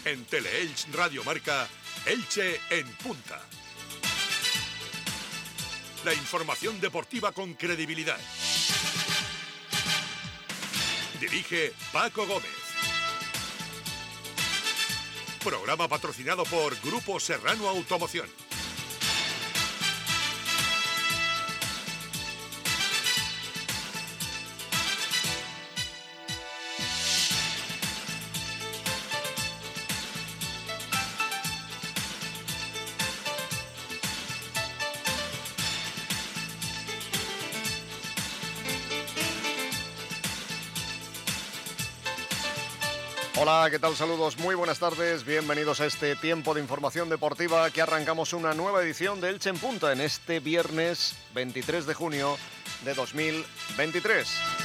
En Teleelch Radio Marca, Elche en punta. La información deportiva con credibilidad. Dirige Paco Gómez. Programa patrocinado por Grupo Serrano Automoción. Hola, ¿qué tal? Saludos, muy buenas tardes, bienvenidos a este tiempo de información deportiva que arrancamos una nueva edición de Elche en Punta en este viernes 23 de junio de 2023.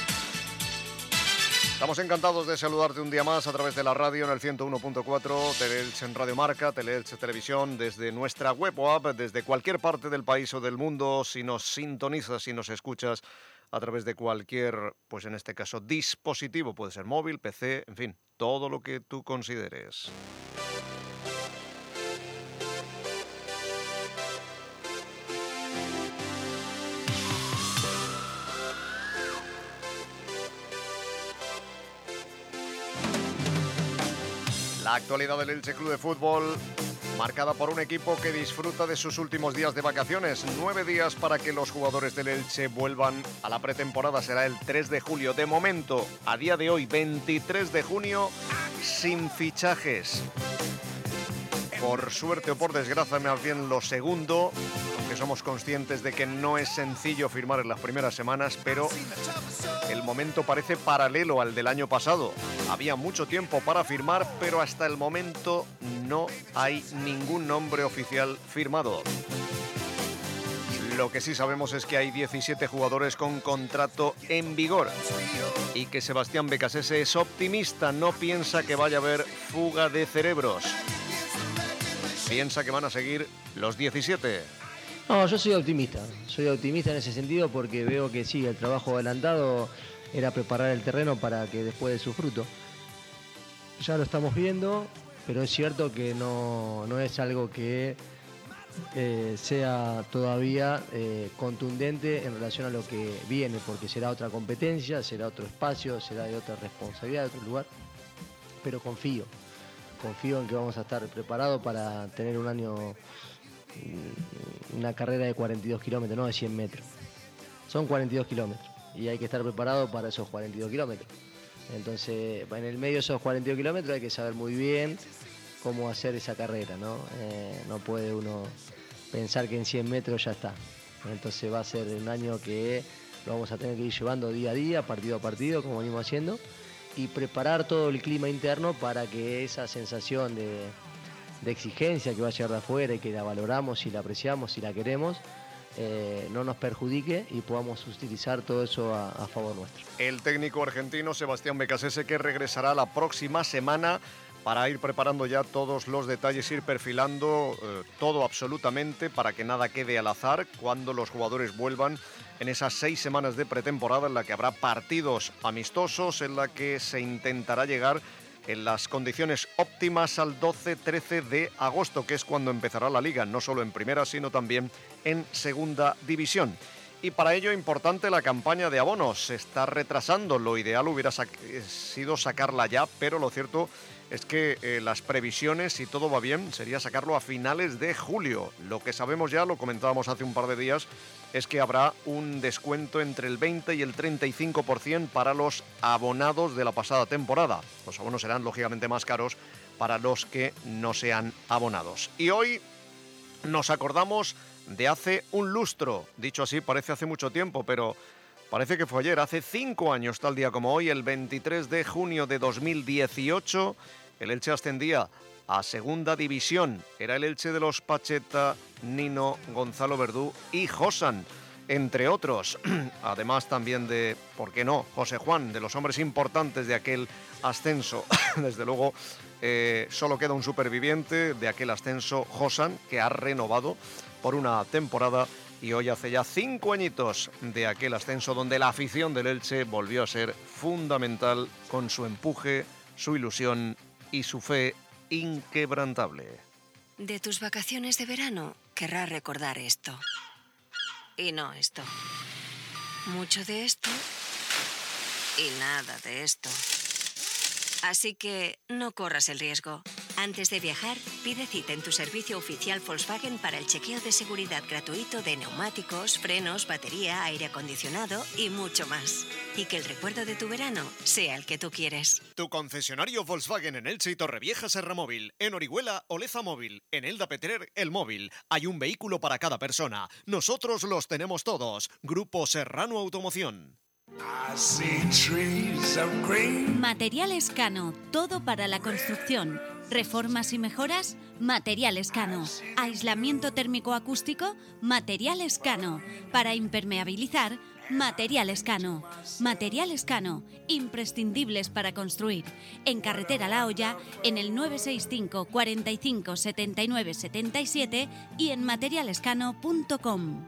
Estamos encantados de saludarte un día más a través de la radio en el 101.4, Teleelche en Radio Marca, Teleelche Televisión, desde nuestra web o app, desde cualquier parte del país o del mundo, si nos sintonizas, si nos escuchas a través de cualquier, pues en este caso, dispositivo, puede ser móvil, PC, en fin, todo lo que tú consideres. La actualidad del Elche Club de Fútbol, marcada por un equipo que disfruta de sus últimos días de vacaciones. 9 días para que los jugadores del Elche vuelvan a la pretemporada. Será el 3 de julio. De momento, a día de hoy, 23 de junio, sin fichajes. Por suerte o por desgracia, más bien lo segundo, aunque somos conscientes de que no es sencillo firmar en las primeras semanas, pero el momento parece paralelo al del año pasado. Había mucho tiempo para firmar, pero hasta el momento no hay ningún nombre oficial firmado. Lo que sí sabemos es que hay 17 jugadores con contrato en vigor y que Sebastián Becasese es optimista, no piensa que vaya a haber fuga de cerebros. Piensa que van a seguir los 17. No, yo soy optimista en ese sentido porque veo que sí, el trabajo adelantado era preparar el terreno para que después dé su fruto. Ya lo estamos viendo, pero es cierto que no es algo que sea todavía contundente en relación a lo que viene, porque será otra competencia, será otro espacio, será de otra responsabilidad, de otro lugar, pero confío en que vamos a estar preparados para tener un año, una carrera de 42 kilómetros, no de 100 metros. Son 42 kilómetros y hay que estar preparado para esos 42 kilómetros. Entonces, en el medio de esos 42 kilómetros hay que saber muy bien cómo hacer esa carrera, ¿no? No puede uno pensar que en 100 metros ya está. Entonces va a ser un año que lo vamos a tener que ir llevando día a día, partido a partido, como venimos haciendo, y preparar todo el clima interno para que esa sensación de exigencia que va a llegar de afuera y que la valoramos y la apreciamos y la queremos, no nos perjudique y podamos utilizar todo eso a favor nuestro. El técnico argentino Sebastián Becasese, que regresará la próxima semana para ir preparando ya todos los detalles, ir perfilando todo absolutamente para que nada quede al azar cuando los jugadores vuelvan en esas 6 semanas de pretemporada en la que habrá partidos amistosos, en la que se intentará llegar en las condiciones óptimas al 12-13 de agosto, que es cuando empezará la Liga, no solo en primera, sino también en segunda división. Y para ello, importante la campaña de abonos. Se está retrasando, lo ideal hubiera sido sacarla ya, pero lo cierto es que las previsiones, si todo va bien, sería sacarlo a finales de julio. Lo que sabemos ya, lo comentábamos hace un par de días, es que habrá un descuento entre el 20 y el 35% para los abonados de la pasada temporada. Los abonos serán lógicamente más caros para los que no sean abonados. Y hoy nos acordamos de hace un lustro. Dicho así, parece hace mucho tiempo, pero parece que fue ayer. Hace 5 años, tal día como hoy, el 23 de junio de 2018, el Elche ascendía a segunda división. Era el Elche de los Pacheta, Nino, Gonzalo Verdú y Josan, entre otros. Además también de, ¿por qué no?, José Juan, de los hombres importantes de aquel ascenso. Desde luego, solo queda un superviviente de aquel ascenso, Josan, que ha renovado por una temporada, y hoy hace ya 5 añitos de aquel ascenso donde la afición del Elche volvió a ser fundamental con su empuje, su ilusión y su fe inquebrantable. De tus vacaciones de verano, querrás recordar esto. Y no esto. Mucho de esto y nada de esto. Así que no corras el riesgo. Antes de viajar, pide cita en tu servicio oficial Volkswagen para el chequeo de seguridad gratuito de neumáticos, frenos, batería, aire acondicionado y mucho más. Y que el recuerdo de tu verano sea el que tú quieres. Tu concesionario Volkswagen en Elche y Torrevieja Serramóvil. En Orihuela, Oleza Móvil. En Elda Petrer, El Móvil. Hay un vehículo para cada persona. Nosotros los tenemos todos. Grupo Serrano Automoción. Materiales Cano, todo para la construcción. Reformas y mejoras, Materiales Cano. Aislamiento térmico acústico, Materiales Cano. Para impermeabilizar, Materiales Cano. Materiales Cano, imprescindibles para construir. En Carretera La Hoya, en el 965 45 79 77 y en materialescano.com.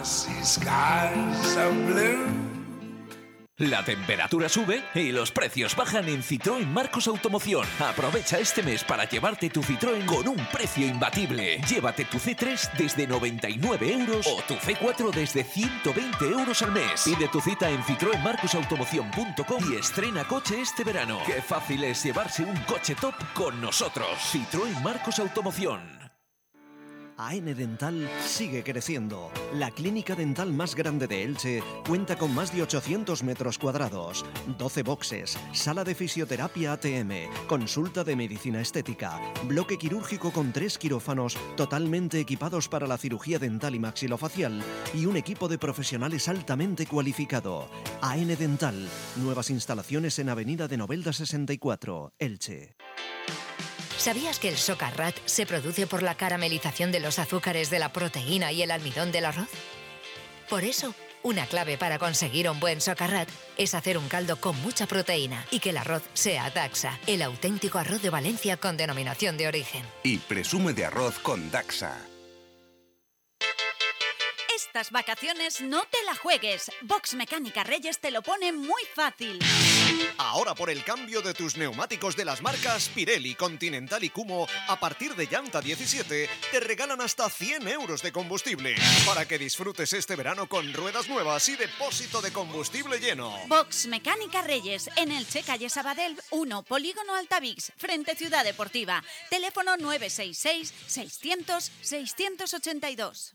La temperatura sube y los precios bajan en Citroën Marcos Automoción. Aprovecha este mes para llevarte tu Citroën con un precio imbatible. Llévate tu C3 desde 99 euros o tu C4 desde 120 euros al mes. Pide tu cita en citroenmarcosautomoción.com y estrena coche este verano. Qué fácil es llevarse un coche top con nosotros. Citroën Marcos Automoción. AN Dental sigue creciendo. La clínica dental más grande de Elche cuenta con más de 800 metros cuadrados, 12 boxes, sala de fisioterapia ATM, consulta de medicina estética, bloque quirúrgico con 3 quirófanos totalmente equipados para la cirugía dental y maxilofacial y un equipo de profesionales altamente cualificado. AN Dental, nuevas instalaciones en Avenida de Novelda 64, Elche. ¿Sabías que el socarrat se produce por la caramelización de los azúcares de la proteína y el almidón del arroz? Por eso, una clave para conseguir un buen socarrat es hacer un caldo con mucha proteína y que el arroz sea Daxa, el auténtico arroz de Valencia con denominación de origen. Y presume de arroz con Daxa. Estas vacaciones no te la juegues. Box Mecánica Reyes te lo pone muy fácil. Ahora por el cambio de tus neumáticos de las marcas Pirelli, Continental y Kumho, a partir de llanta 17, te regalan hasta 100 euros de combustible. Para que disfrutes este verano con ruedas nuevas y depósito de combustible lleno. Box Mecánica Reyes, en Elche, calle Sabadell 1, Polígono Altavix, frente Ciudad Deportiva. Teléfono 966 600 682.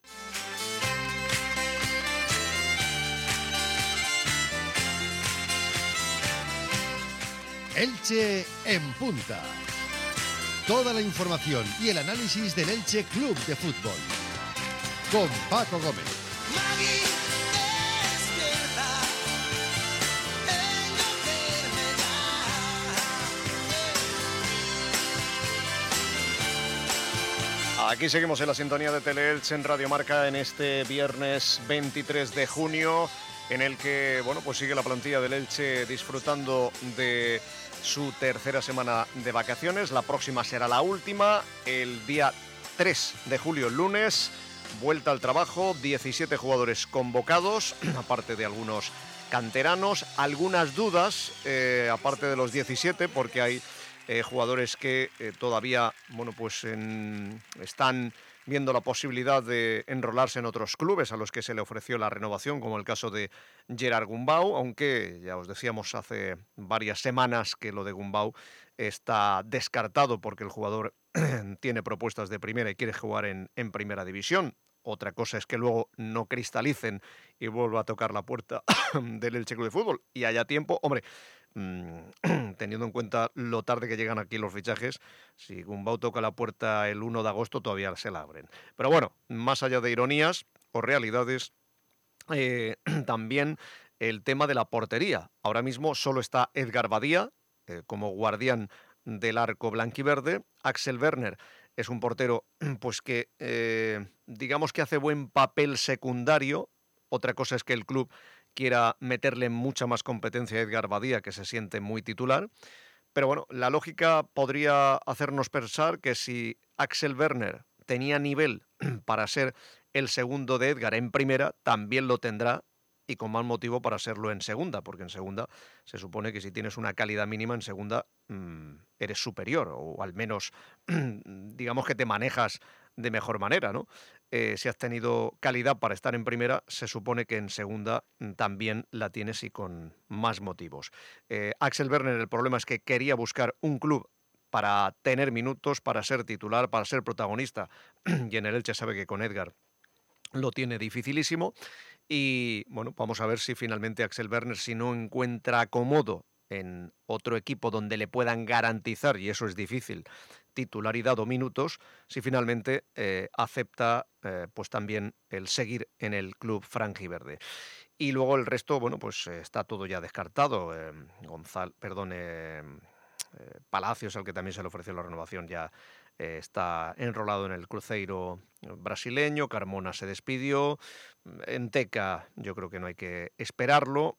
Elche en punta. Toda la información y el análisis del Elche Club de Fútbol. Con Paco Gómez. Aquí seguimos en la sintonía de Teleelche en Radio Marca en este viernes 23 de junio, en el que, bueno, pues sigue la plantilla del Elche disfrutando de su tercera semana de vacaciones. La próxima será la última, el día 3 de julio, lunes, vuelta al trabajo, 17 jugadores convocados, aparte de algunos canteranos, algunas dudas, aparte de los 17, porque hay jugadores que todavía, bueno, pues están viendo la posibilidad de enrolarse en otros clubes a los que se le ofreció la renovación, como el caso de Gerard Gumbau, aunque ya os decíamos hace varias semanas que lo de Gumbau está descartado porque el jugador tiene propuestas de primera y quiere jugar en primera división. Otra cosa es que luego no cristalicen y vuelva a tocar la puerta del Elche Club de Fútbol y haya tiempo. Hombre, teniendo en cuenta lo tarde que llegan aquí los fichajes, si Gumbau toca la puerta el 1 de agosto todavía se la abren. Pero bueno, más allá de ironías o realidades, también el tema de la portería. Ahora mismo solo está Edgar Badía como guardián del arco blanquiverde. Axel Werner es un portero pues que digamos que hace buen papel secundario. Otra cosa es que el club quiera meterle mucha más competencia a Edgar Badía, que se siente muy titular. Pero bueno, la lógica podría hacernos pensar que si Axel Werner tenía nivel para ser el segundo de Edgar en primera, también lo tendrá y con más motivo para serlo en segunda, porque en segunda se supone que si tienes una calidad mínima en segunda eres superior, o al menos digamos que te manejas de mejor manera, ¿no? Si has tenido calidad para estar en primera, se supone que en segunda también la tienes y con más motivos. Axel Werner, el problema es que quería buscar un club para tener minutos, para ser titular, para ser protagonista, y en el Elche sabe que con Edgar lo tiene dificilísimo. Y bueno, vamos a ver si finalmente Axel Werner, si no encuentra acomodo en otro equipo donde le puedan garantizar, y eso es difícil, titularidad o minutos, si finalmente acepta pues también el seguir en el club franjiverde. Y luego el resto, bueno, pues está todo ya descartado. Palacios, al que también se le ofreció la renovación, ya está enrolado en el Cruzeiro brasileño. Carmona se despidió. Enteca, yo creo que no hay que esperarlo.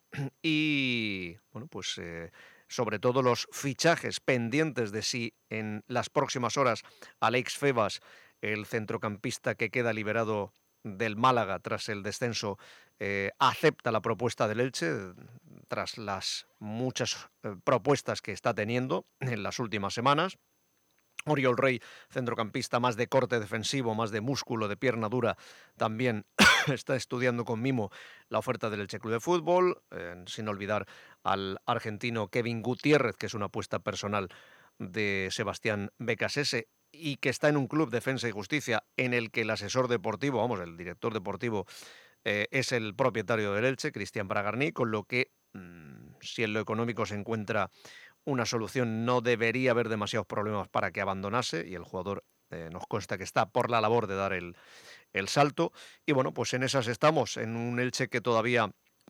Y bueno, pues sobre todo los fichajes pendientes de si en las próximas horas Alex Febas, el centrocampista que queda liberado del Málaga tras el descenso, acepta la propuesta del Elche tras las muchas propuestas que está teniendo en las últimas semanas. Oriol Rey, centrocampista más de corte defensivo, más de músculo, de pierna dura, también está estudiando con mimo la oferta del Elche Club de Fútbol, sin olvidar al argentino Kevin Gutiérrez, que es una apuesta personal de Sebastián Becasese y que está en un club Defensa y Justicia en el que el asesor deportivo, vamos, el director deportivo, es el propietario del Elche, Cristian Bragarni, con lo que si en lo económico se encuentra una solución, no debería haber demasiados problemas para que abandonase, y el jugador nos consta que está por la labor de dar el salto. Y bueno, pues en esas estamos, en un Elche que todavía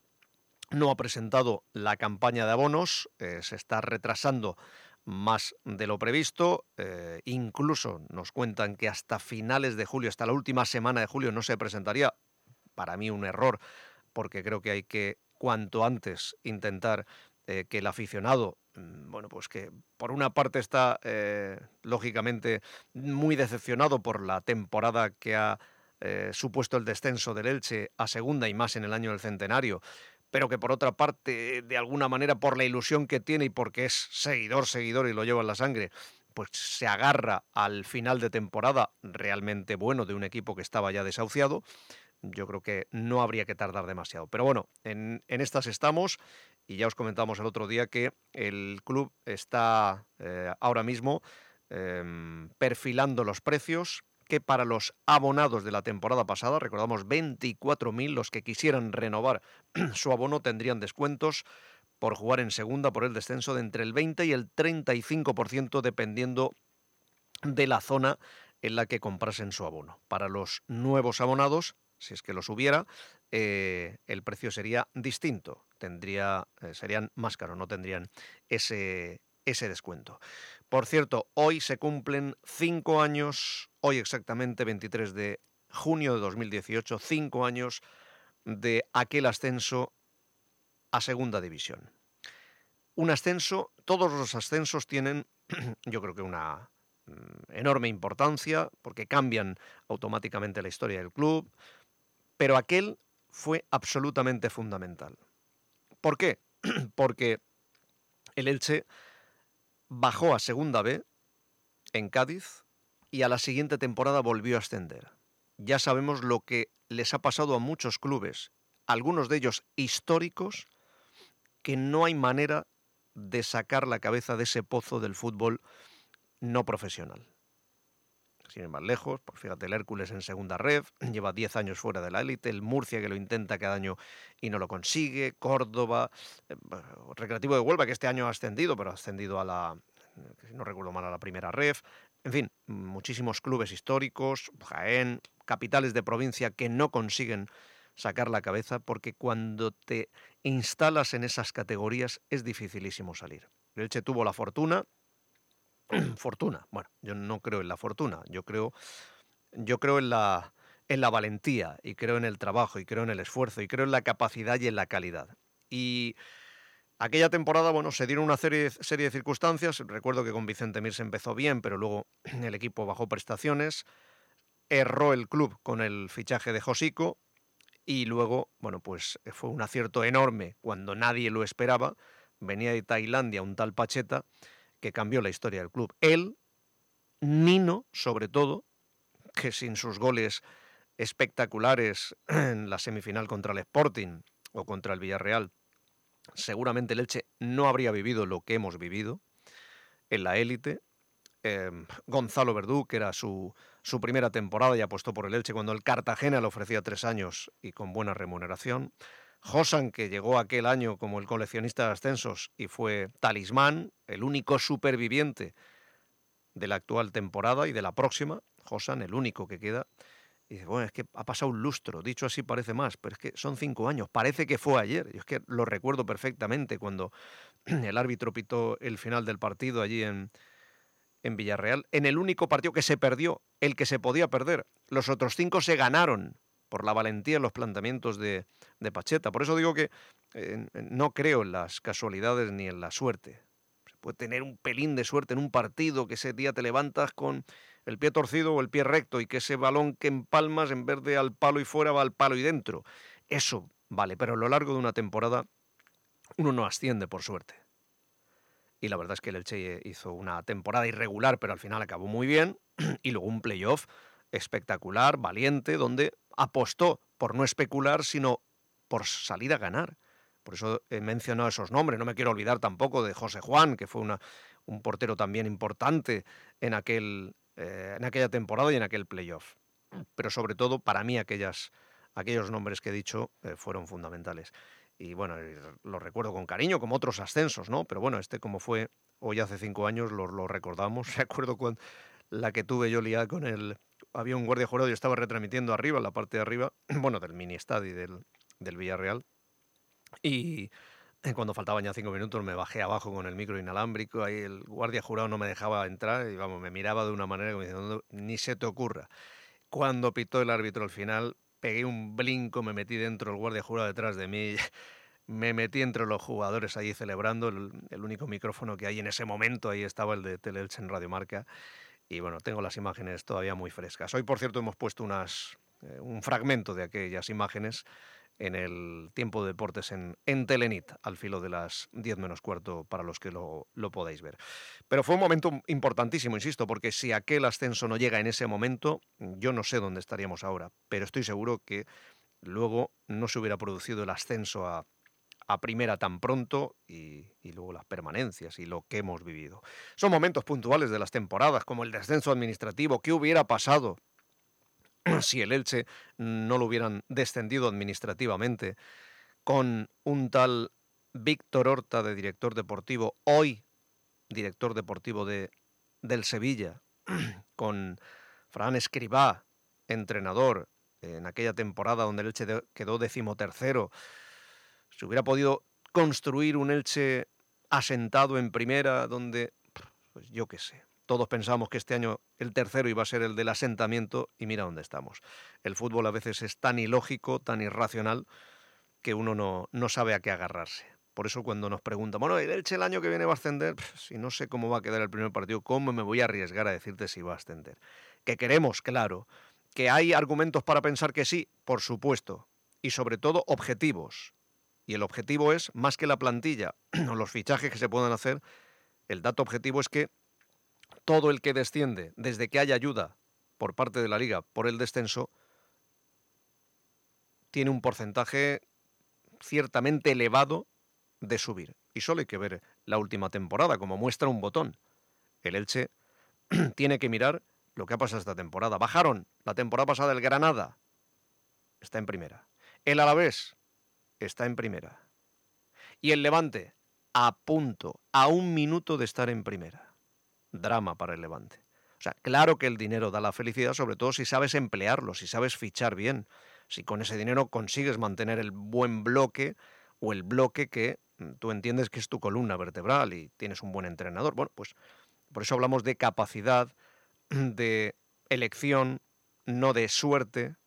no ha presentado la campaña de abonos, se está retrasando más de lo previsto, incluso nos cuentan que hasta finales de julio, hasta la última semana de julio no se presentaría. Para mí un error, porque creo que hay que cuanto antes intentar que el aficionado, bueno, pues que por una parte está lógicamente muy decepcionado por la temporada que ha supuesto el descenso del Elche a segunda, y más en el año del centenario, pero que por otra parte, de alguna manera, por la ilusión que tiene y porque es seguidor y lo lleva en la sangre, pues se agarra al final de temporada realmente bueno de un equipo que estaba ya desahuciado. Yo creo que no habría que tardar demasiado. Pero bueno, en estas estamos, y ya os comentamos el otro día que el club está ahora mismo perfilando los precios, que para los abonados de la temporada pasada, recordamos 24.000, los que quisieran renovar su abono tendrían descuentos por jugar en segunda por el descenso de entre el 20 y el 35%, dependiendo de la zona en la que comprasen su abono. Para los nuevos abonados, si es que los hubiera, el precio sería distinto, serían más caros, no tendrían ese descuento. Por cierto, hoy se cumplen 5 años, hoy exactamente 23 de junio de 2018, 5 años de aquel ascenso a segunda división. Un ascenso, todos los ascensos tienen, yo creo que una enorme importancia, porque cambian automáticamente la historia del club, pero aquel fue absolutamente fundamental. ¿Por qué? Porque el Elche bajó a segunda B en Cádiz y a la siguiente temporada volvió a ascender. Ya sabemos lo que les ha pasado a muchos clubes, algunos de ellos históricos, que no hay manera de sacar la cabeza de ese pozo del fútbol no profesional. Sin ir más lejos, pues fíjate, el Hércules en segunda ref, lleva 10 años fuera de la élite, el Murcia, que lo intenta cada año y no lo consigue, Córdoba, Recreativo de Huelva, que este año ha ascendido, pero ha ascendido a la, si no recuerdo mal, a la primera ref. En fin, muchísimos clubes históricos, Jaén, capitales de provincia que no consiguen sacar la cabeza, porque cuando te instalas en esas categorías es dificilísimo salir. El Elche tuvo la fortuna, bueno, yo no creo en la fortuna, yo creo en la valentía, y creo en el trabajo, y creo en el esfuerzo, y creo en la capacidad y en la calidad. Y aquella temporada, bueno, se dieron una serie de circunstancias. Recuerdo que con Vicente Mir se empezó bien, pero luego el equipo bajó prestaciones, erró el club con el fichaje de Josico, Y luego, bueno, pues fue un acierto enorme cuando nadie lo esperaba. Venía de Tailandia un tal Pacheta que cambió la historia del club. Él, Nino, sobre todo, que sin sus goles espectaculares en la semifinal contra el Sporting o contra el Villarreal, seguramente el Elche no habría vivido lo que hemos vivido en la élite. Gonzalo Verdú, que era su primera temporada y apostó por el Elche cuando el Cartagena le ofrecía 3 años y con buena remuneración. Josan, que llegó aquel año como el coleccionista de ascensos y fue talismán, el único superviviente de la actual temporada y de la próxima. Josan, el único que queda. Y dice, bueno, es que ha pasado un lustro, dicho así parece más, pero es que son 5 años, parece que fue ayer. Yo es que lo recuerdo perfectamente cuando el árbitro pitó el final del partido allí en Villarreal, en el único partido que se perdió, el que se podía perder. Los otros 5 se ganaron por la valentía en los planteamientos de Pacheta. Por eso digo que no creo en las casualidades ni en la suerte. Se puede tener un pelín de suerte en un partido, que ese día te levantas con el pie torcido o el pie recto y que ese balón que empalmas en vez de al palo y fuera va al palo y dentro. Eso vale, pero a lo largo de una temporada uno no asciende por suerte. Y la verdad es que el Elche hizo una temporada irregular, pero al final acabó muy bien. Y luego un playoff espectacular, valiente, donde apostó por no especular, sino por salir a ganar. Por eso he mencionado esos nombres. No me quiero olvidar tampoco de José Juan, que fue un portero también importante en aquella temporada y en aquel playoff. Pero sobre todo, para mí, aquellos nombres que he dicho fueron fundamentales. Y bueno, lo recuerdo con cariño, como otros ascensos, ¿no? Pero bueno, como fue hoy hace 5 años, lo recordamos. Recuerdo cuando la que tuve yo liada con había un guardia jurado, yo estaba retransmitiendo arriba, en la parte de arriba, bueno, del mini estadio del Villarreal. Y cuando faltaban ya 5 minutos me bajé abajo con el micro inalámbrico, ahí el guardia jurado no me dejaba entrar y vamos, me miraba de una manera como diciendo, ni se te ocurra. Cuando pitó el árbitro al final, pegué un brinco, me metí dentro, el guardia jurado detrás de mí, me metí entre los jugadores allí celebrando, el único micrófono que hay en ese momento, ahí estaba el de Teleelche en Radio Marca, y bueno, tengo las imágenes todavía muy frescas. Hoy, por cierto, hemos puesto un fragmento de aquellas imágenes en el Tiempo de Deportes en Telenit, al filo de las 10 menos cuarto, para los que lo podáis ver. Pero fue un momento importantísimo, insisto, porque si aquel ascenso no llega en ese momento, yo no sé dónde estaríamos ahora, pero estoy seguro que luego no se hubiera producido el ascenso a primera tan pronto y luego las permanencias y lo que hemos vivido. Son momentos puntuales de las temporadas, como el descenso administrativo. ¿Qué hubiera pasado si el Elche no lo hubieran descendido administrativamente, con un tal Víctor Horta de director deportivo, hoy director deportivo del Sevilla, con Fran Escribá, entrenador, en aquella temporada donde el Elche quedó 13º? Se hubiera podido construir un Elche asentado en primera, donde, pues yo qué sé, todos pensamos que este año el tercero iba a ser el del asentamiento y mira dónde estamos. El fútbol a veces es tan ilógico, tan irracional, que uno no sabe a qué agarrarse. Por eso cuando nos preguntan, bueno, ¿el Elche el año que viene va a ascender? Si no sé cómo va a quedar el primer partido, ¿cómo me voy a arriesgar a decirte si va a ascender? Que queremos, claro. Que hay argumentos para pensar que sí, por supuesto. Y sobre todo objetivos. Y el objetivo es, más que la plantilla o los fichajes que se puedan hacer, el dato objetivo es que todo el que desciende, desde que haya ayuda por parte de la Liga por el descenso, tiene un porcentaje ciertamente elevado de subir. Y solo hay que ver la última temporada, como muestra un botón. El Elche tiene que mirar lo que ha pasado esta temporada. Bajaron la temporada pasada el Granada, está en primera. El Alavés está en primera. Y el Levante, a punto, a 1 minuto de estar en primera. Drama para el Levante. O sea, claro que el dinero da la felicidad, sobre todo si sabes emplearlo, si sabes fichar bien, si con ese dinero consigues mantener el buen bloque o el bloque que tú entiendes que es tu columna vertebral y tienes un buen entrenador. Bueno, pues por eso hablamos de capacidad, de elección, no de suerte.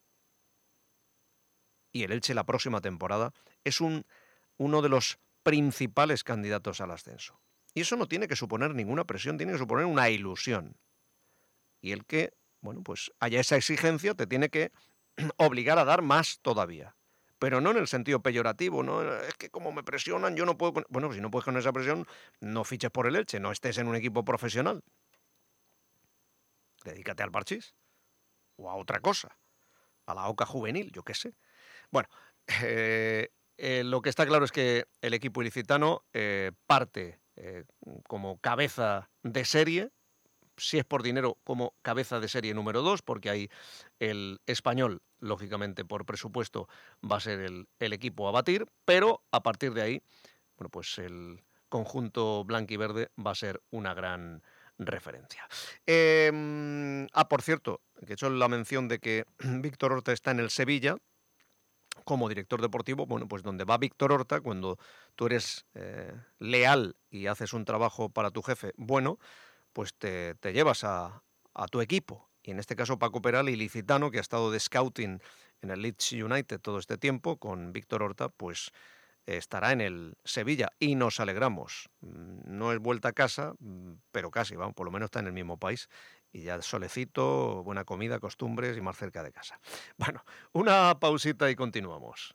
Y el Elche la próxima temporada es uno de los principales candidatos al ascenso. Y eso no tiene que suponer ninguna presión, tiene que suponer una ilusión. Y el que, bueno, pues haya esa exigencia te tiene que obligar a dar más todavía. Pero no en el sentido peyorativo, ¿no? Es que como me presionan, yo no puedo... Bueno, si no puedes con esa presión, no fiches por el Elche, no estés en un equipo profesional. Dedícate al parchís o a otra cosa, a la OCA juvenil, yo qué sé. Bueno, lo que está claro es que el equipo ilicitano parte como cabeza de serie, si es por dinero, como cabeza de serie número 2, porque ahí el Español, lógicamente por presupuesto, va a ser el equipo a batir, pero a partir de ahí, bueno, pues el conjunto blanquiverde va a ser una gran referencia. Por cierto, que he hecho la mención de que Víctor Horta está en el Sevilla como director deportivo. Bueno, pues donde va Víctor Horta, cuando tú eres leal y haces un trabajo para tu jefe bueno, pues te llevas a tu equipo. Y en este caso Paco Peral, ilicitano, que ha estado de scouting en el Leeds United todo este tiempo, con Víctor Horta, pues estará en el Sevilla y nos alegramos. No es vuelta a casa, pero casi, vamos, por lo menos está en el mismo país. Y ya solecito, buena comida, costumbres y más cerca de casa. Bueno, una pausita y continuamos.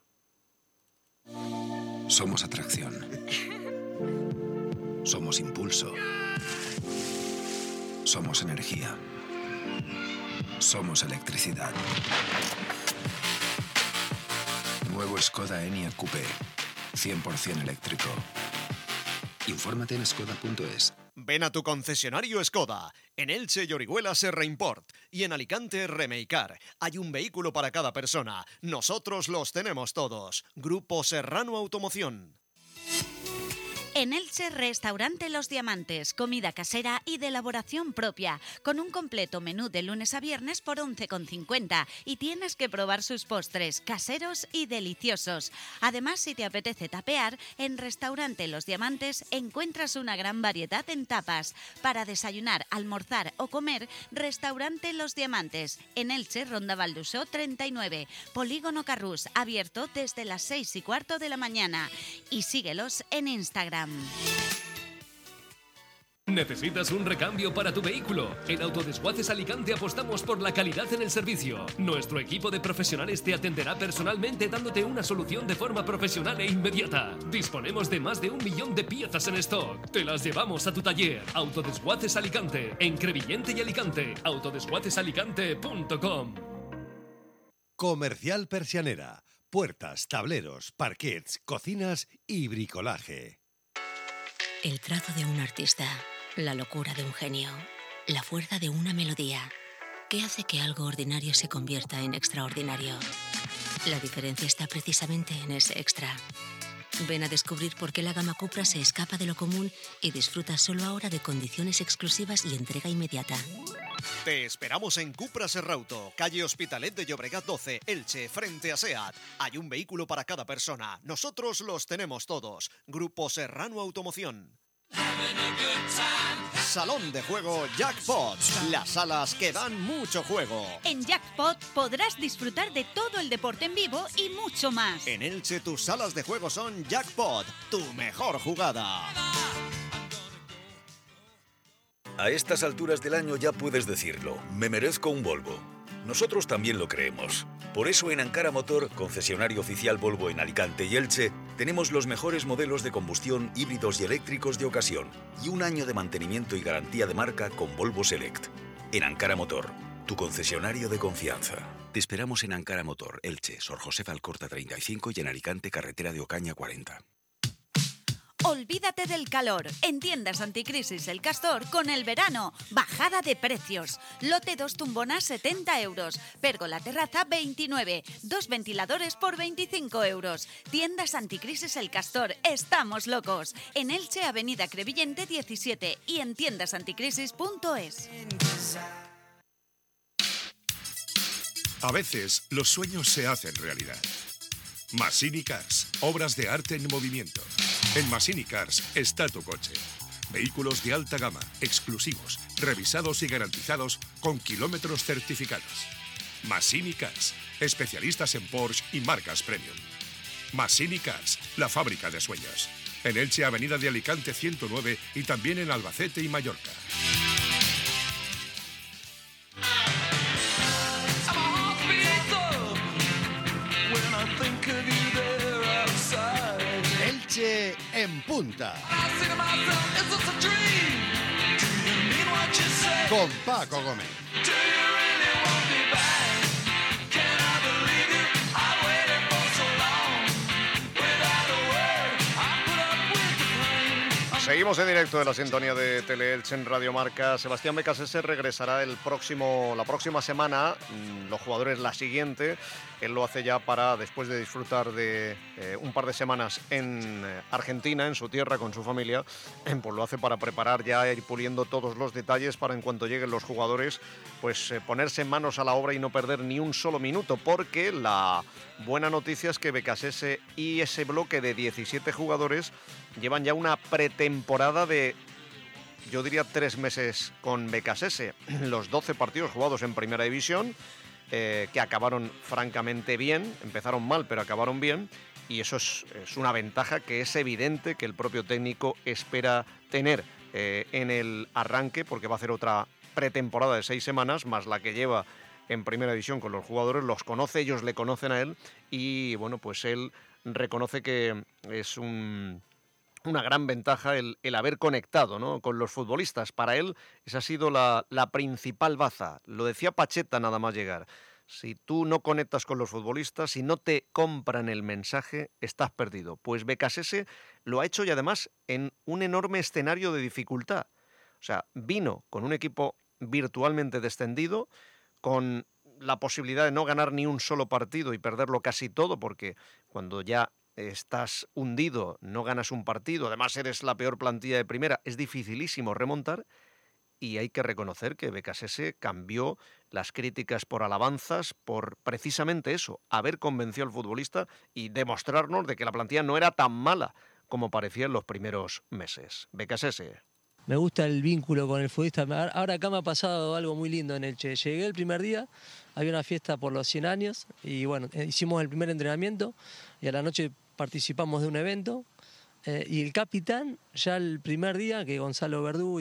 Somos atracción. Somos impulso. Somos energía. Somos electricidad. Nuevo Skoda Enyaq Coupé. 100% eléctrico. Infórmate en skoda.es. Ven a tu concesionario Skoda. En Elche y Orihuela Serra Import y en Alicante Remeicar. Hay un vehículo para cada persona. Nosotros los tenemos todos. Grupo Serrano Automoción. En Elche, Restaurante Los Diamantes, comida casera y de elaboración propia, con un completo menú de lunes a viernes por 11,50 y tienes que probar sus postres, caseros y deliciosos. Además, si te apetece tapear, en Restaurante Los Diamantes encuentras una gran variedad en tapas. Para desayunar, almorzar o comer, Restaurante Los Diamantes, en Elche, Ronda Valdusó 39, Polígono Carrús, abierto desde las 6:15 de la mañana. Y síguelos en Instagram. ¿Necesitas un recambio para tu vehículo? En Autodesguaces Alicante apostamos por la calidad en el servicio. Nuestro equipo de profesionales te atenderá personalmente dándote una solución de forma profesional e inmediata. Disponemos de más de 1 millón de piezas en stock. Te las llevamos a tu taller. Autodesguaces Alicante, en Crevillente y Alicante. autodesguacesalicante.com. Comercial Persianera. Puertas, tableros, parquets, cocinas y bricolaje. El trazo de un artista, la locura de un genio, la fuerza de una melodía. ¿Qué hace que algo ordinario se convierta en extraordinario? La diferencia está precisamente en ese extra. Ven a descubrir por qué la gama Cupra se escapa de lo común y disfruta solo ahora de condiciones exclusivas y entrega inmediata. Te esperamos en Cupra Serrauto, calle Hospitalet de Llobregat 12, Elche, frente a SEAT. Hay un vehículo para cada persona. Nosotros los tenemos todos. Grupo Serrano Automoción. Salón de juego Jackpot. Las salas que dan mucho juego. En Jackpot podrás disfrutar de todo el deporte en vivo y mucho más. En Elche tus salas de juego son Jackpot, tu mejor jugada. A estas alturas del año ya puedes decirlo, me merezco un Volvo. Nosotros también lo creemos. Por eso en Ankara Motor, concesionario oficial Volvo en Alicante y Elche, tenemos los mejores modelos de combustión, híbridos y eléctricos de ocasión y un año de mantenimiento y garantía de marca con Volvo Select. En Ankara Motor, tu concesionario de confianza. Te esperamos en Ankara Motor, Elche, Sor José Alcorta 35 y en Alicante, carretera de Ocaña 40. Olvídate del calor. En Tiendas Anticrisis El Castor con el verano. Bajada de precios. Lote 2 tumbonas 70 euros. Pérgola terraza 29. 2 ventiladores por 25 euros. Tiendas Anticrisis El Castor. Estamos locos. En Elche, Avenida Crevillente 17 y en tiendasanticrisis.es. A veces los sueños se hacen realidad. Massini Cars, obras de arte en movimiento. En Massini Cars está tu coche. Vehículos de alta gama, exclusivos, revisados y garantizados con kilómetros certificados. Massini Cars, especialistas en Porsche y marcas premium. Massini Cars, la fábrica de sueños. En Elche, Avenida de Alicante 109 y también en Albacete y Mallorca. en punta. Con Paco Gómez. Seguimos en directo de la sintonía de Teleelch en Radio Marca. Sebastián Becasese regresará la próxima semana, los jugadores la siguiente. Él lo hace ya para, después de disfrutar de un par de semanas en Argentina, en su tierra, con su familia, pues lo hace para preparar ya, ir puliendo todos los detalles para en cuanto lleguen los jugadores, pues ponerse manos a la obra y no perder ni un solo minuto, porque la buena noticia es que Becasese y ese bloque de 17 jugadores llevan ya una pretemporada de, yo diría, 3 meses con Becasese. Los 12 partidos jugados en Primera División, que acabaron francamente bien, empezaron mal pero acabaron bien, y eso es una ventaja que es evidente que el propio técnico espera tener en el arranque, porque va a hacer otra pretemporada de 6 semanas, más la que lleva en Primera División con los jugadores, los conoce, ellos le conocen a él, y bueno, pues él reconoce que es una gran ventaja el haber conectado, ¿no?, con los futbolistas. Para él esa ha sido la principal baza. Lo decía Pacheta nada más llegar. Si tú no conectas con los futbolistas, si no te compran el mensaje, estás perdido. Pues Becasese lo ha hecho, y además en un enorme escenario de dificultad. O sea, vino con un equipo virtualmente descendido, con la posibilidad de no ganar ni un solo partido y perderlo casi todo, porque cuando ya estás hundido, no ganas un partido, además eres la peor plantilla de primera, es dificilísimo remontar, y hay que reconocer que Becasese cambió las críticas por alabanzas por precisamente eso, haber convencido al futbolista y demostrarnos de que la plantilla no era tan mala como parecía en los primeros meses. Becasese. Me gusta el vínculo con el futbolista. Ahora acá me ha pasado algo muy lindo en Elche. Llegué el primer día, había una fiesta por los 100 años y bueno, hicimos el primer entrenamiento y a la noche participamos de un evento, y el capitán ya el primer día, que Gonzalo Verdú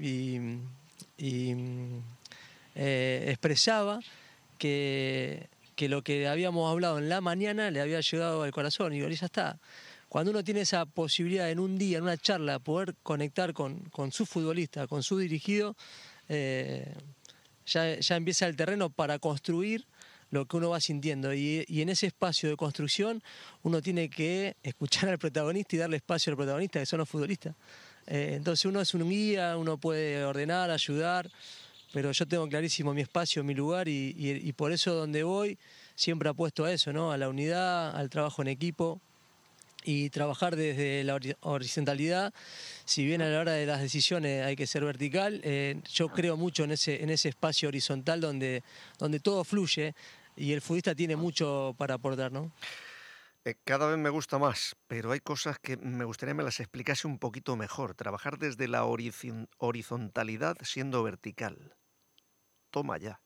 expresaba que lo que habíamos hablado en la mañana le había llegado al corazón, y ya está. Cuando uno tiene esa posibilidad en un día, en una charla, poder conectar con su futbolista, con su dirigido, ya empieza el terreno para construir lo que uno va sintiendo, y en ese espacio de construcción uno tiene que escuchar al protagonista y darle espacio al protagonista, que son los futbolistas. Entonces uno es un guía, uno puede ordenar, ayudar, pero yo tengo clarísimo mi espacio, mi lugar, y por eso donde voy siempre apuesto a eso, ¿no?, a la unidad, al trabajo en equipo y trabajar desde la horizontalidad. Si bien a la hora de las decisiones hay que ser vertical, yo creo mucho en ese espacio horizontal donde todo fluye, y el futbolista tiene mucho para aportar, ¿no? Cada vez me gusta más, pero hay cosas que me gustaría que me las explicase un poquito mejor. Trabajar desde la horizontalidad siendo vertical. Toma ya.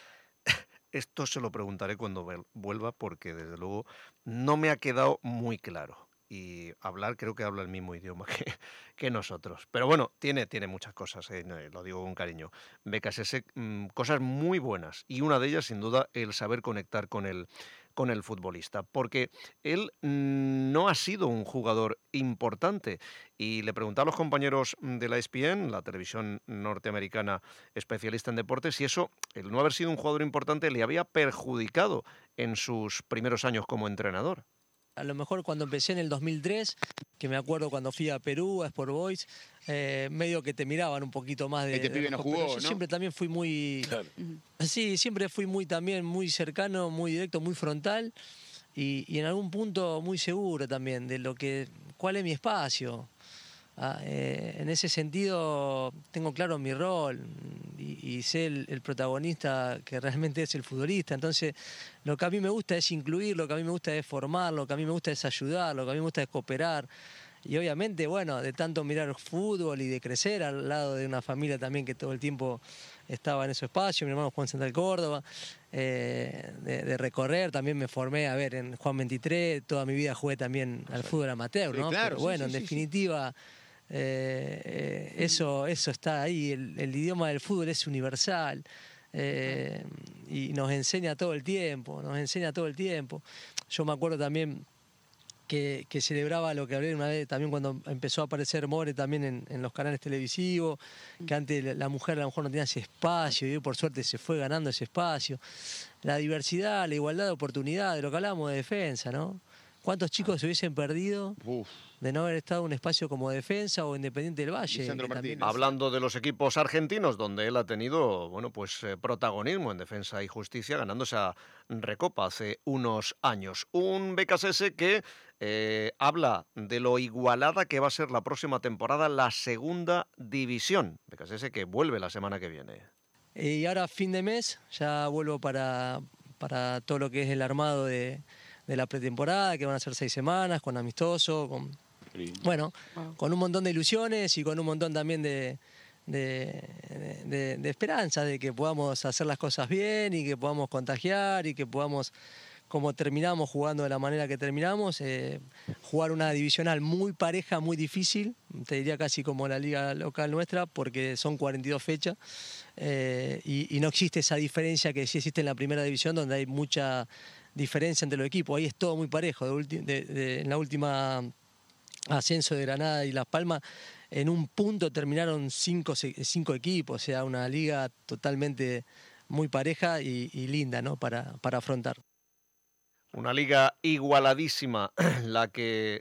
Esto se lo preguntaré cuando vuelva, porque desde luego no me ha quedado muy claro. Y creo que habla el mismo idioma que nosotros. Pero bueno, tiene muchas cosas, lo digo con cariño. Becasese, cosas muy buenas, y una de ellas, sin duda, el saber conectar con el futbolista, porque él no ha sido un jugador importante. Y le preguntaba a los compañeros de la ESPN, la televisión norteamericana especialista en deportes, si eso, el no haber sido un jugador importante, le había perjudicado en sus primeros años como entrenador. A lo mejor cuando empecé en el 2003, que me acuerdo cuando fui a Perú, a Sport Boys, medio que te miraban un poquito más de... Este pibe no jugó, yo ¿no? siempre también fui muy... Claro. Sí, siempre fui muy cercano, muy directo, muy frontal, y en algún punto muy seguro también de cuál es mi espacio. En ese sentido tengo claro mi rol y sé el protagonista que realmente es el futbolista. Entonces lo que a mí me gusta es incluir, lo que a mí me gusta es formar, lo que a mí me gusta es ayudar, lo que a mí me gusta es cooperar. Y obviamente, bueno, de tanto mirar fútbol y de crecer al lado de una familia también que todo el tiempo estaba en ese espacio, mi hermano Juan Central Córdoba, de recorrer, también me formé, en Juan 23, toda mi vida jugué también al fútbol amateur, ¿no? Claro, pero bueno, sí, en definitiva... Eso está ahí, el idioma del fútbol es universal, y nos enseña todo el tiempo. Yo me acuerdo también que celebraba lo que hablé una vez también cuando empezó a aparecer More también en los canales televisivos, que antes la mujer a lo mejor no tenía ese espacio y hoy por suerte se fue ganando ese espacio. La diversidad, la igualdad de oportunidades, lo que hablábamos de defensa, ¿no? ¿Cuántos chicos se hubiesen perdido de no haber estado en un espacio como Defensa o Independiente del Valle? Hablando de los equipos argentinos, donde él ha tenido protagonismo en Defensa y Justicia, ganando esa Recopa hace unos años. Un BKSS que habla de lo igualada que va a ser la próxima temporada la segunda división. BKSS que vuelve la semana que viene. Y ahora fin de mes ya vuelvo para todo lo que es el armado de la pretemporada, que van a ser 6 semanas, con amistoso, con un montón de ilusiones y con un montón también de esperanza de que podamos hacer las cosas bien y que podamos contagiar y que podamos, como terminamos jugando de la manera que terminamos, jugar una divisional muy pareja, muy difícil, te diría casi como la liga local nuestra, porque son 42 fechas y no existe esa diferencia que sí existe en la primera división, donde hay mucha diferencia entre los equipos. Ahí es todo muy parejo. En la última ascenso de Granada y Las Palmas, en un punto terminaron 5 equipos, o sea, una liga totalmente muy pareja y linda, ¿no? para afrontar. Una liga igualadísima, la que,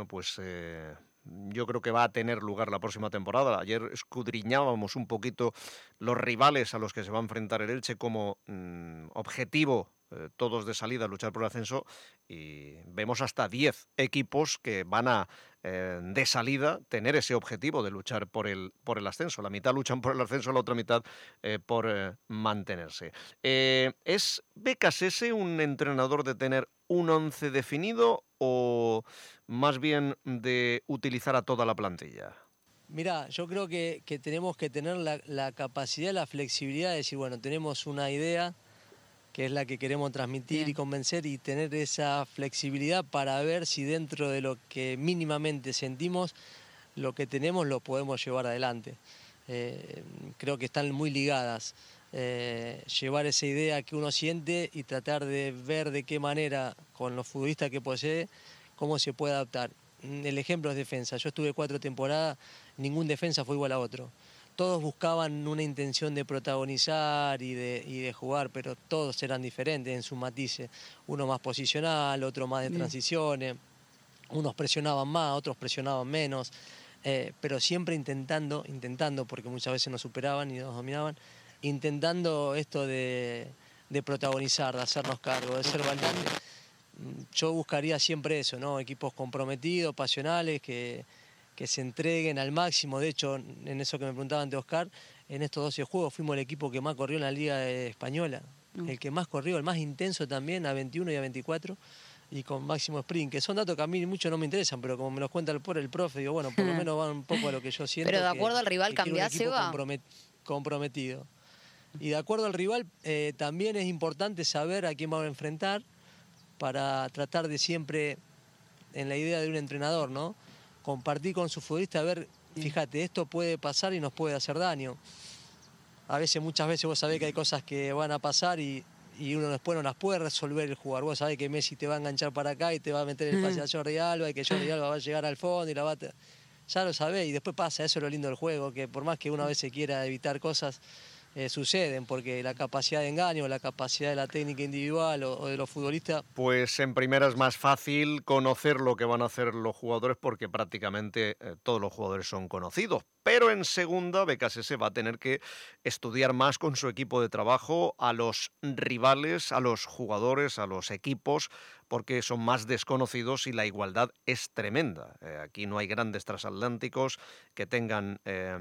yo creo que va a tener lugar la próxima temporada. Ayer escudriñábamos un poquito los rivales a los que se va a enfrentar el Elche como objetivo, todos de salida, luchar por el ascenso, y vemos hasta 10 equipos que van a, de salida, tener ese objetivo de luchar por el ascenso. La mitad luchan por el ascenso, la otra mitad por mantenerse. ¿Es BKSS un entrenador de tener un 11 definido o más bien de utilizar a toda la plantilla? Mirá, yo creo que tenemos que tener la capacidad, la flexibilidad de decir, bueno, tenemos una idea que es la que queremos transmitir y convencer, y tener esa flexibilidad para ver si dentro de lo que mínimamente sentimos, lo que tenemos lo podemos llevar adelante. Creo que están muy ligadas. Llevar esa idea que uno siente y tratar de ver de qué manera, con los futbolistas que posee, cómo se puede adaptar. El ejemplo es defensa. Yo estuve 4 temporadas, ningún defensa fue igual a otro. Todos buscaban una intención de protagonizar y de jugar, pero todos eran diferentes en sus matices. Uno más posicional, otro más de transiciones, unos presionaban más, otros presionaban menos, pero siempre intentando, porque muchas veces nos superaban y nos dominaban, intentando esto de protagonizar, de hacernos cargo, de ser valientes. Yo buscaría siempre eso, ¿no? Equipos comprometidos, pasionales, que se entreguen al máximo. De hecho, en eso que me preguntaban de Oscar, en estos 12 juegos fuimos el equipo que más corrió en la Liga Española. El que más corrió, el más intenso también, a 21 y a 24, y con máximo sprint, que son datos que a mí mucho no me interesan, pero como me los cuenta el profe, digo, bueno, por lo menos van un poco a lo que yo siento. Pero de acuerdo al rival cambiás, Seba. Comprometido. Y de acuerdo al rival, también es importante saber a quién va a enfrentar para tratar de siempre, en la idea de un entrenador, ¿no? Compartir con su futbolista, a ver, fíjate, esto puede pasar y nos puede hacer daño. Muchas veces vos sabés que hay cosas que van a pasar y uno después no las puede resolver el jugador. Vos sabés que Messi te va a enganchar para acá y te va a meter el pase a Jordi Alba, y que Jordi Alba va a llegar al fondo y la va a... Ya lo sabés, y después pasa. Eso es lo lindo del juego, que por más que una vez se quiera evitar cosas, suceden, porque la capacidad de engaño, la capacidad de la técnica individual o de los futbolistas... Pues en primera es más fácil conocer lo que van a hacer los jugadores, porque prácticamente todos los jugadores son conocidos. Pero en segunda, BKSS va a tener que estudiar más con su equipo de trabajo a los rivales, a los jugadores, a los equipos, porque son más desconocidos y la igualdad es tremenda. Aquí no hay grandes transatlánticos que tengan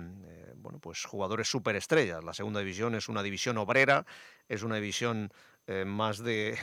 jugadores superestrellas. La segunda división es una división obrera, es una división más de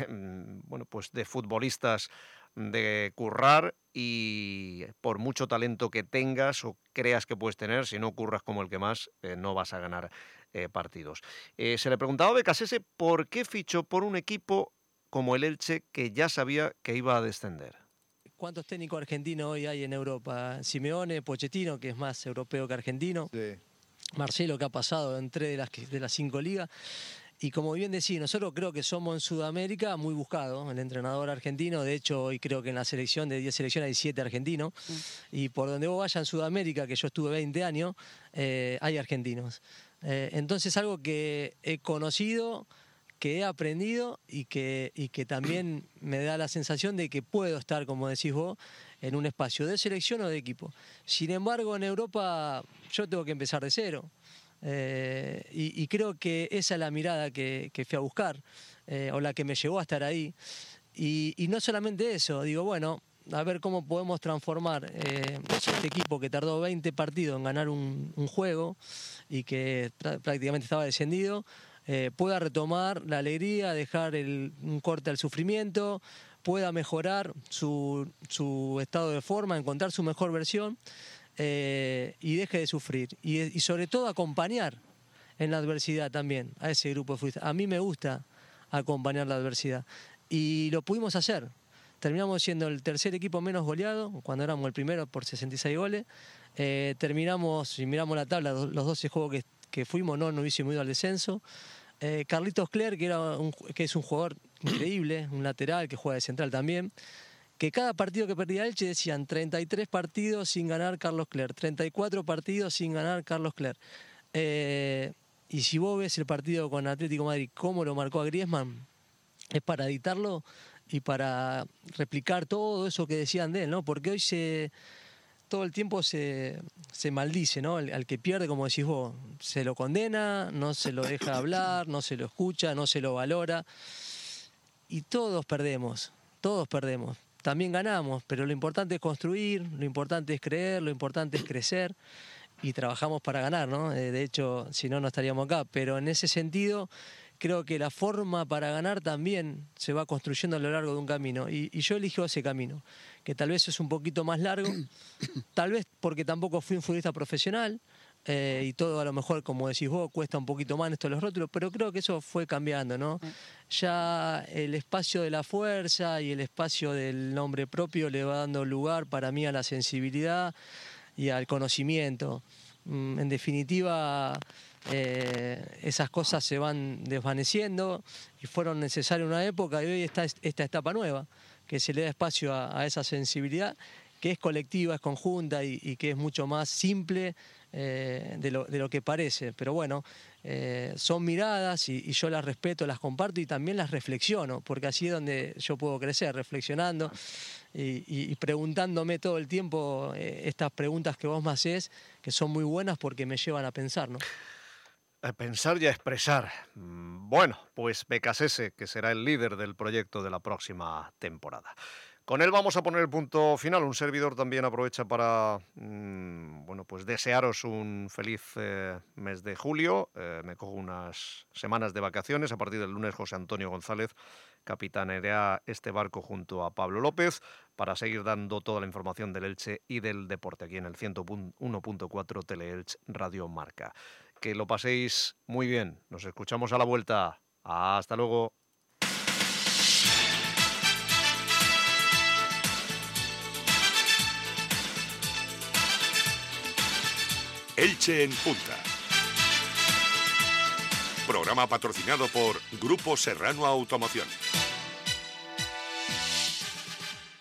futbolistas de currar, y por mucho talento que tengas o creas que puedes tener, si no curras como el que más, no vas a ganar partidos. Se le preguntaba a BKSS por qué fichó por un equipo como el Elche, que ya sabía que iba a descender. ¿Cuántos técnicos argentinos hoy hay en Europa? Simeone, Pochettino, que es más europeo que argentino. Sí. Marcelo, que ha pasado en 3 de las 5 ligas. Y como bien decís, nosotros creo que somos en Sudamérica muy buscados, el entrenador argentino. De hecho, hoy creo que en la selección de 10 selecciones hay 7 argentinos. Y por donde vos vayas en Sudamérica, que yo estuve 20 años, hay argentinos. Entonces, algo que he conocido, que he aprendido y que también me da la sensación de que puedo estar, como decís vos, en un espacio de selección o de equipo. Sin embargo, en Europa yo tengo que empezar de cero. Y creo que esa es la mirada que fui a buscar, o la que me llevó a estar ahí. Y no solamente eso, digo, bueno, a ver cómo podemos transformar este equipo que tardó 20 partidos en ganar un juego y que prácticamente estaba descendido, pueda retomar la alegría, dejar un corte al sufrimiento, pueda mejorar su estado de forma, encontrar su mejor versión. Y deje de sufrir y sobre todo acompañar en la adversidad también a ese grupo de futbolistas. A mí me gusta acompañar la adversidad y lo pudimos hacer. Terminamos siendo el tercer equipo menos goleado cuando éramos el primero por 66 goles. Terminamos, si miramos la tabla, los 12 juegos que fuimos, no hubiésemos ido al descenso. Carlitos Clerc, que es un jugador increíble, un lateral que juega de central también, que cada partido que perdía Elche decían 33 partidos sin ganar Carlos Clerc, 34 partidos sin ganar Carlos Clerc. Y si vos ves el partido con Atlético de Madrid, cómo lo marcó a Griezmann, es para editarlo y para replicar todo eso que decían de él, ¿no? Porque hoy todo el tiempo se maldice, ¿no? Al que pierde, como decís vos, se lo condena, no se lo deja hablar, no se lo escucha, no se lo valora. Y todos perdemos, todos perdemos. También ganamos, pero lo importante es construir, lo importante es creer, lo importante es crecer y trabajamos para ganar, ¿no? De hecho, si no, no estaríamos acá. Pero en ese sentido, creo que la forma para ganar también se va construyendo a lo largo de un camino. Y yo elijo ese camino, que tal vez es un poquito más largo, tal vez porque tampoco fui un futbolista profesional, y todo a lo mejor, como decís vos, cuesta un poquito más esto de los rótulos, pero creo que eso fue cambiando, ¿no? Ya el espacio de la fuerza y el espacio del nombre propio le va dando lugar para mí a la sensibilidad y al conocimiento. En definitiva, esas cosas se van desvaneciendo y fueron necesarias en una época, y hoy está esta etapa nueva, que se le da espacio a esa sensibilidad, que es colectiva, es conjunta y que es mucho más simple de lo que parece. Pero bueno, son miradas y yo las respeto, las comparto y también las reflexiono, porque así es donde yo puedo crecer, reflexionando y preguntándome todo el tiempo estas preguntas que vos me hacés, que son muy buenas porque me llevan a pensar, ¿no? A pensar y a expresar. Bueno, pues Becasese, que será el líder del proyecto de la próxima temporada. Con él vamos a poner el punto final. Un servidor también aprovecha para pues desearos un feliz mes de julio. Me cojo unas semanas de vacaciones. A partir del lunes, José Antonio González capitaneará este barco junto a Pablo López para seguir dando toda la información del Elche y del deporte aquí en el 101.4 Teleelch Radio Marca. Que lo paséis muy bien. Nos escuchamos a la vuelta. Hasta luego. Elche en Punta. Programa patrocinado por Grupo Serrano Automoción.